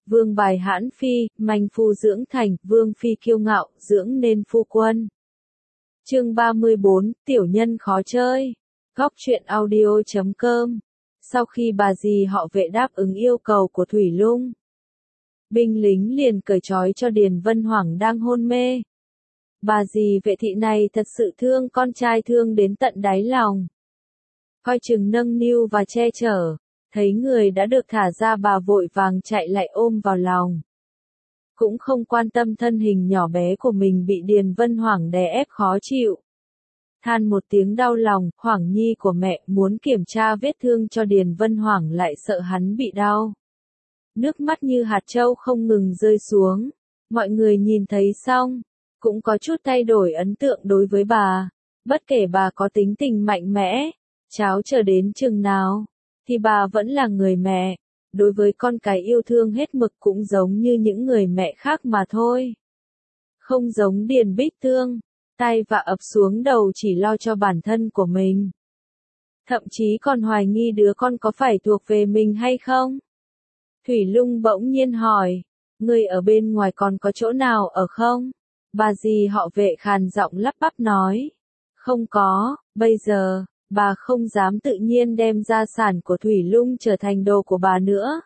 vương bài hãn phi, manh phu dưỡng thành, vương phi kiêu ngạo, dưỡng nên phu quân. Chương 34, tiểu nhân khó chơi. Góc truyện audio.com. Sau khi bà dì họ Vệ đáp ứng yêu cầu của Thủy Lung, binh lính liền cởi trói cho Điền Vân Hoảng đang hôn mê. Bà dì Vệ thị này thật sự thương con trai thương đến tận đáy lòng. Coi chừng nâng niu và che chở, thấy người đã được thả ra bà vội vàng chạy lại ôm vào lòng. Cũng không quan tâm thân hình nhỏ bé của mình bị Điền Vân Hoảng đè ép khó chịu. Than một tiếng đau lòng, Hoảng Nhi của mẹ muốn kiểm tra vết thương cho Điền Vân Hoảng lại sợ hắn bị đau. Nước mắt như hạt trâu không ngừng rơi xuống. Mọi người nhìn thấy xong, cũng có chút thay đổi ấn tượng đối với bà. Bất kể bà có tính tình mạnh mẽ, cháo chờ đến chừng nào, thì bà vẫn là người mẹ. Đối với con cái yêu thương hết mực cũng giống như những người mẹ khác mà thôi. Không giống Điền Bích Tương, tay vạ ập xuống đầu chỉ lo cho bản thân của mình. Thậm chí còn hoài nghi đứa con có phải thuộc về mình hay không. Thủy Lung bỗng nhiên hỏi, người ở bên ngoài còn có chỗ nào ở không? Bà dì họ Vệ khàn giọng lắp bắp nói, không có, bây giờ, bà không dám tự nhiên đem gia sản của Thủy Lung trở thành đồ của bà nữa.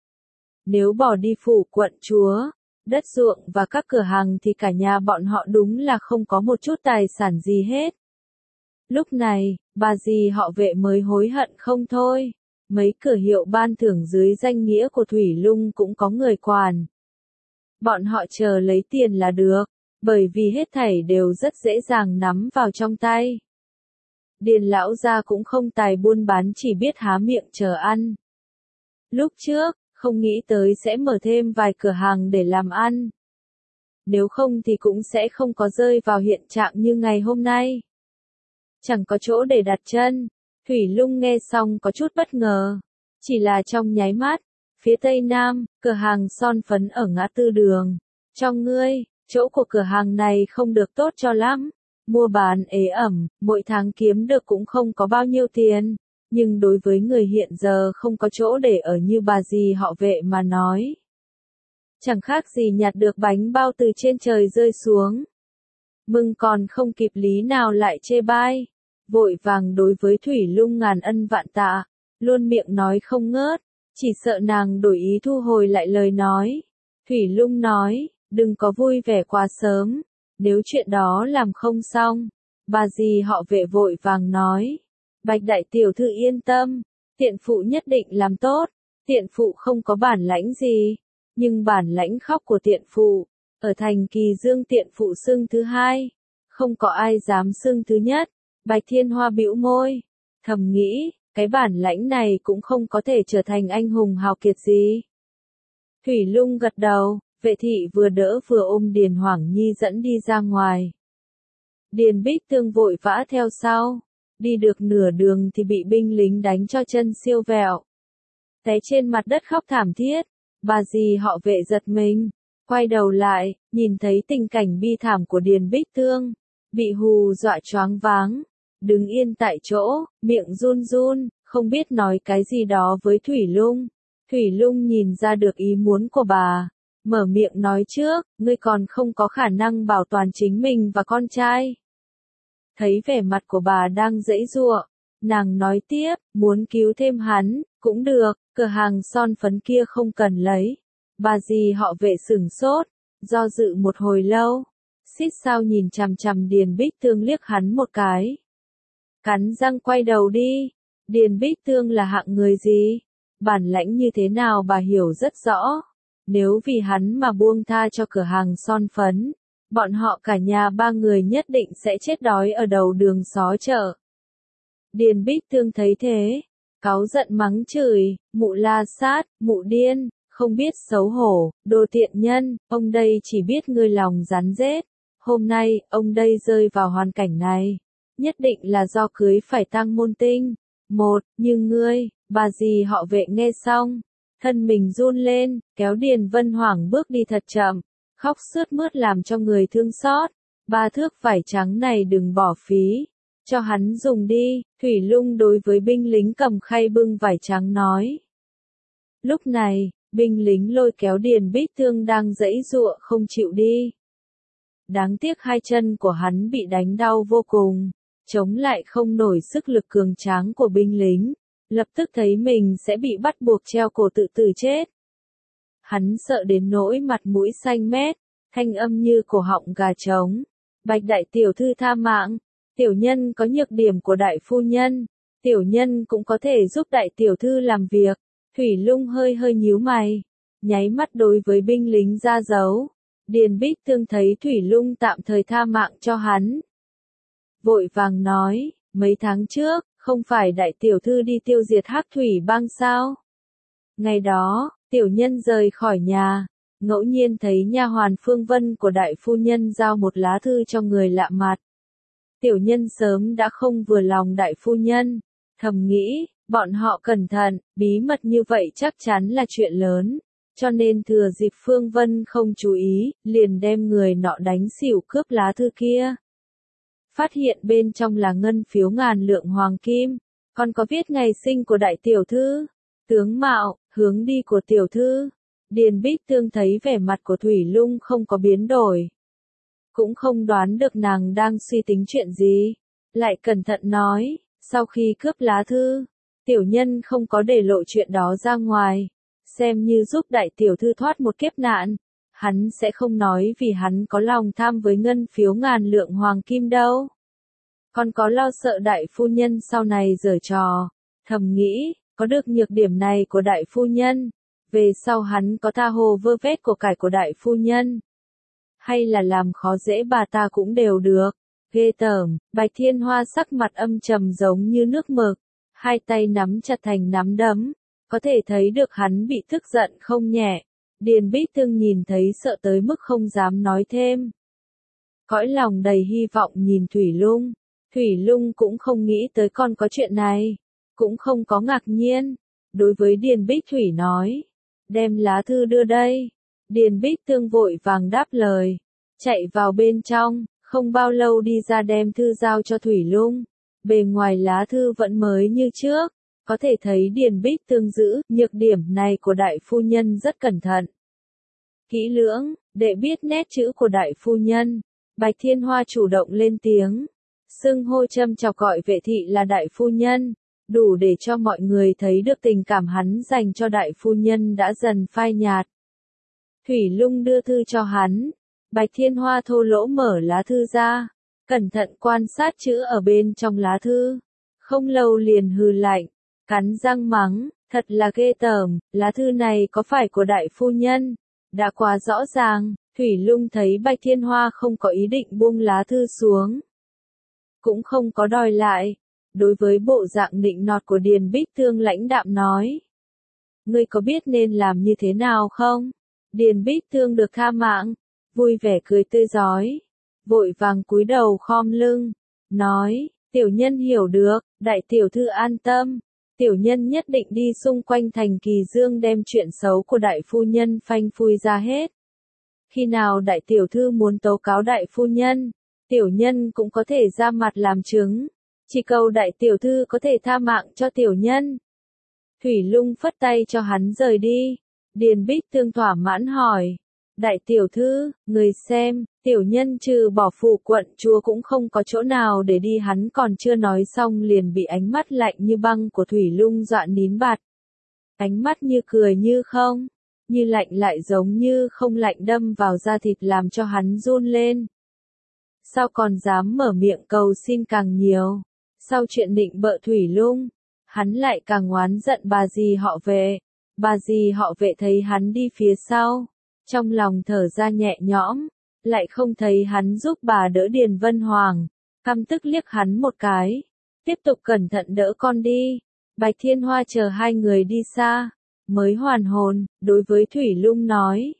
Nếu bỏ đi phủ quận chúa, đất ruộng và các cửa hàng thì cả nhà bọn họ đúng là không có một chút tài sản gì hết. Lúc này, bà dì họ Vệ mới hối hận không thôi. Mấy cửa hiệu ban thưởng dưới danh nghĩa của Thủy Lung cũng có người quản. Bọn họ chờ lấy tiền là được, bởi vì hết thảy đều rất dễ dàng nắm vào trong tay. Điền lão gia cũng không tài buôn bán, chỉ biết há miệng chờ ăn. Lúc trước, không nghĩ tới sẽ mở thêm vài cửa hàng để làm ăn. Nếu không thì cũng sẽ không có rơi vào hiện trạng như ngày hôm nay. Chẳng có chỗ để đặt chân. Thủy Lung nghe xong có chút bất ngờ. Chỉ là trong nháy mắt, phía tây nam, cửa hàng son phấn ở ngã tư đường. Trong ngươi, chỗ của cửa hàng này không được tốt cho lắm. Mua bán ế ẩm, mỗi tháng kiếm được cũng không có bao nhiêu tiền. Nhưng đối với người hiện giờ không có chỗ để ở như bà dì họ Vệ mà nói, chẳng khác gì nhặt được bánh bao từ trên trời rơi xuống. Mừng còn không kịp lý nào lại chê bai, vội vàng đối với Thủy Lung ngàn ân vạn tạ, luôn miệng nói không ngớt, chỉ sợ nàng đổi ý thu hồi lại lời nói. Thủy Lung nói, đừng có vui vẻ quá sớm, nếu chuyện đó làm không xong. Bà dì họ Vệ vội vàng nói, Bạch đại tiểu thư yên tâm, tiện phụ nhất định làm tốt. Tiện phụ không có bản lãnh gì, nhưng bản lãnh khóc của tiện phụ, ở thành Kỳ Dương tiện phụ xưng thứ hai, không có ai dám xưng thứ nhất. Bạch Thiên Hoa bĩu môi, thầm nghĩ, cái bản lãnh này cũng không có thể trở thành anh hùng hào kiệt gì. Thủy Lung gật đầu, Vệ thị vừa đỡ vừa ôm Điền Hoảng Nhi dẫn đi ra ngoài. Điền Bích Tương vội vã theo sau. Đi được nửa đường thì bị binh lính đánh cho chân siêu vẹo. Té trên mặt đất khóc thảm thiết. Bà dì họ Vệ giật mình, quay đầu lại, nhìn thấy tình cảnh bi thảm của Điền Bích Tương, bị hù dọa choáng váng, đứng yên tại chỗ, miệng run run, không biết nói cái gì đó với Thủy Lung. Thủy Lung nhìn ra được ý muốn của bà, mở miệng nói trước, ngươi còn không có khả năng bảo toàn chính mình và con trai. Thấy vẻ mặt của bà đang giãy giụa, nàng nói tiếp, muốn cứu thêm hắn, cũng được, cửa hàng son phấn kia không cần lấy. Bà dì họ Vệ sửng sốt, do dự một hồi lâu, xít sao nhìn chằm chằm Điền Bích Tương liếc hắn một cái. Cắn răng quay đầu đi. Điền Bích Tương là hạng người gì? Bản lãnh như thế nào bà hiểu rất rõ. Nếu vì hắn mà buông tha cho cửa hàng son phấn, bọn họ cả nhà ba người nhất định sẽ chết đói ở đầu đường xó chợ. Điền Bích Tương thấy thế, cáu giận mắng chửi, mụ la sát, mụ điên, không biết xấu hổ, đồ tiện nhân, ông đây chỉ biết ngươi lòng rắn rết. Hôm nay, ông đây rơi vào hoàn cảnh này, nhất định là do cưới phải tang môn tinh. Nhưng ngươi, bà dì họ Vệ nghe xong, thân mình run lên, kéo Điền Vân Hoảng bước đi thật chậm, khóc sướt mướt làm cho người thương xót. 3 thước vải trắng này đừng bỏ phí, cho hắn dùng đi. Thủy Lung đối với binh lính cầm khay bưng vải trắng nói. Lúc này, binh lính lôi kéo Điền Bích Tương đang giãy giụa không chịu đi. Đáng tiếc hai chân của hắn bị đánh đau vô cùng, chống lại không nổi sức lực cường tráng của binh lính, lập tức thấy mình sẽ bị bắt buộc treo cổ tự tử chết. Hắn sợ đến nỗi mặt mũi xanh mét, thanh âm như cổ họng gà trống. Bạch đại tiểu thư tha mạng, tiểu nhân có nhược điểm của đại phu nhân, tiểu nhân cũng có thể giúp đại tiểu thư làm việc. Thủy Lung hơi hơi nhíu mày, nháy mắt đối với binh lính ra dấu. Điền Bích Tương thấy Thủy Lung tạm thời tha mạng cho hắn, vội vàng nói, mấy tháng trước, không phải đại tiểu thư đi tiêu diệt Hắc Thủy Bang sao? Ngày đó, tiểu nhân rời khỏi nhà, ngẫu nhiên thấy nha hoàn Phương Vân của đại phu nhân giao một lá thư cho người lạ mặt. Tiểu nhân sớm đã không vừa lòng đại phu nhân, thầm nghĩ, bọn họ cẩn thận, bí mật như vậy chắc chắn là chuyện lớn, cho nên thừa dịp Phương Vân không chú ý, liền đem người nọ đánh xỉu cướp lá thư kia. Phát hiện bên trong là ngân phiếu ngàn lượng hoàng kim, còn có viết ngày sinh của đại tiểu thư, tướng mạo, hướng đi của tiểu thư. Điền Bích Tương thấy vẻ mặt của Thủy Lung không có biến đổi, cũng không đoán được nàng đang suy tính chuyện gì, lại cẩn thận nói, sau khi cướp lá thư, tiểu nhân không có để lộ chuyện đó ra ngoài, xem như giúp đại tiểu thư thoát một kiếp nạn, hắn sẽ không nói vì hắn có lòng tham với ngân phiếu ngàn lượng hoàng kim đâu. Còn có lo sợ đại phu nhân sau này giở trò, thầm nghĩ, có được nhược điểm này của đại phu nhân, về sau hắn có tha hồ vơ vét của cải của đại phu nhân, hay là làm khó dễ bà ta cũng đều được. Ghê tởm, Bạch Thiên Hoa sắc mặt âm trầm giống như nước mực, hai tay nắm chặt thành nắm đấm, có thể thấy được hắn bị tức giận không nhẹ. Điền Bích Tương nhìn thấy sợ tới mức không dám nói thêm. Cõi lòng đầy hy vọng nhìn Thủy Lung. Thủy Lung cũng không nghĩ tới còn có chuyện này, cũng không có ngạc nhiên. Đối với Điền Bích Thủy nói, đem lá thư đưa đây. Điền Bích Tương vội vàng đáp lời, chạy vào bên trong, không bao lâu đi ra đem thư giao cho Thủy Lung. Bề ngoài lá thư vẫn mới như trước, có thể thấy Điền Bích Tương giữ nhược điểm này của đại phu nhân rất cẩn thận, kỹ lưỡng, để biết nét chữ của đại phu nhân. Bạch Thiên Hoa chủ động lên tiếng, xưng hô châm chọc gọi vệ thị là đại phu nhân, đủ để cho mọi người thấy được tình cảm hắn dành cho đại phu nhân đã dần phai nhạt. Thủy Lung đưa thư cho hắn, Bạch Thiên Hoa thô lỗ mở lá thư ra, cẩn thận quan sát chữ ở bên trong lá thư, không lâu liền hừ lạnh, cắn răng mắng, thật là ghê tởm, lá thư này có phải của đại phu nhân? Đã quá rõ ràng. Thủy Lung thấy Bạch Thiên Hoa không có ý định buông lá thư xuống, cũng không có đòi lại. Đối với bộ dạng nịnh nọt của Điền Bích Tương lãnh đạm nói, ngươi có biết nên làm như thế nào không? Điền Bích Tương được tha mạng, vui vẻ cười tươi rói, vội vàng cúi đầu khom lưng, nói, tiểu nhân hiểu được, đại tiểu thư an tâm, tiểu nhân nhất định đi xung quanh thành Kỳ Dương đem chuyện xấu của đại phu nhân phanh phui ra hết. Khi nào đại tiểu thư muốn tố cáo đại phu nhân, tiểu nhân cũng có thể ra mặt làm chứng, chỉ cầu đại tiểu thư có thể tha mạng cho tiểu nhân. Thủy Lung phất tay cho hắn rời đi. Điền Bích Tương thỏa mãn hỏi, đại tiểu thư, người xem, tiểu nhân trừ bỏ phủ quận chúa cũng không có chỗ nào để đi. Hắn còn chưa nói xong liền bị ánh mắt lạnh như băng của Thủy Lung dọa nín bặt. Ánh mắt như cười như không, như lạnh lại giống như không lạnh đâm vào da thịt làm cho hắn run lên. Sao còn dám mở miệng cầu xin càng nhiều? Sau chuyện nịnh bợ Thủy Lung, hắn lại càng oán giận bà dì họ Vệ. Bà dì họ Vệ thấy hắn đi phía sau, trong lòng thở ra nhẹ nhõm, lại không thấy hắn giúp bà đỡ Điền Vân Hoàng, căm tức liếc hắn một cái, tiếp tục cẩn thận đỡ con đi. Bạch Thiên Hoa chờ hai người đi xa, mới hoàn hồn, đối với Thủy Lung nói,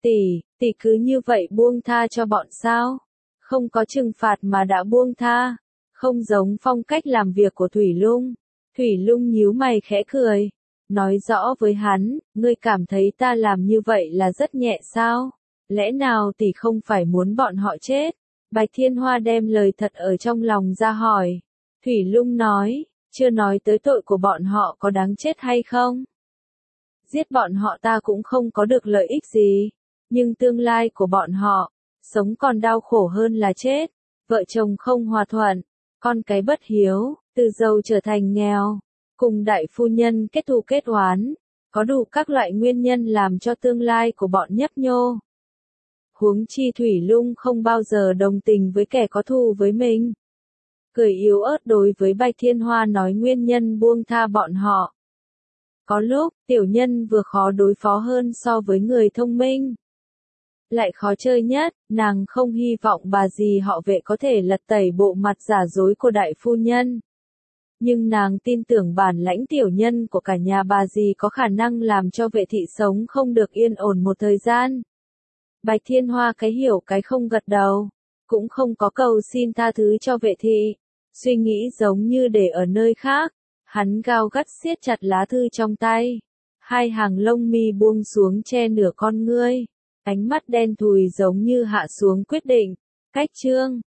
tỷ cứ như vậy buông tha cho bọn sao? Không có trừng phạt mà đã buông tha, không giống phong cách làm việc của Thủy Lung. Thủy Lung nhíu mày khẽ cười, nói rõ với hắn, ngươi cảm thấy ta làm như vậy là rất nhẹ sao? Lẽ nào tỷ không phải muốn bọn họ chết? Bạch Thiên Hoa đem lời thật ở trong lòng ra hỏi. Thủy Lung nói, chưa nói tới tội của bọn họ có đáng chết hay không? Giết bọn họ ta cũng không có được lợi ích gì. Nhưng tương lai của bọn họ, sống còn đau khổ hơn là chết. Vợ chồng không hòa thuận, con cái bất hiếu, từ giàu trở thành nghèo. Cùng đại phu nhân kết thù kết oán. Có đủ các loại nguyên nhân làm cho tương lai của bọn nhấp nhô. Huống chi Thủy Lung không bao giờ đồng tình với kẻ có thù với mình. Cười yếu ớt đối với Bạch Thiên Hoa nói nguyên nhân buông tha bọn họ. Có lúc, tiểu nhân vừa khó đối phó hơn so với người thông minh. Lại khó chơi nhất, nàng không hy vọng bà dì họ Vệ có thể lật tẩy bộ mặt giả dối của đại phu nhân. Nhưng nàng tin tưởng bản lãnh tiểu nhân của cả nhà bà dì có khả năng làm cho Vệ thị sống không được yên ổn một thời gian. Bạch Thiên Hoa cái hiểu cái không gật đầu, cũng không có cầu xin tha thứ cho Vệ thị, suy nghĩ giống như để ở nơi khác, hắn gao gắt siết chặt lá thư trong tay, hai hàng lông mi buông xuống che nửa con ngươi, ánh mắt đen thùi giống như hạ xuống quyết định, cách chương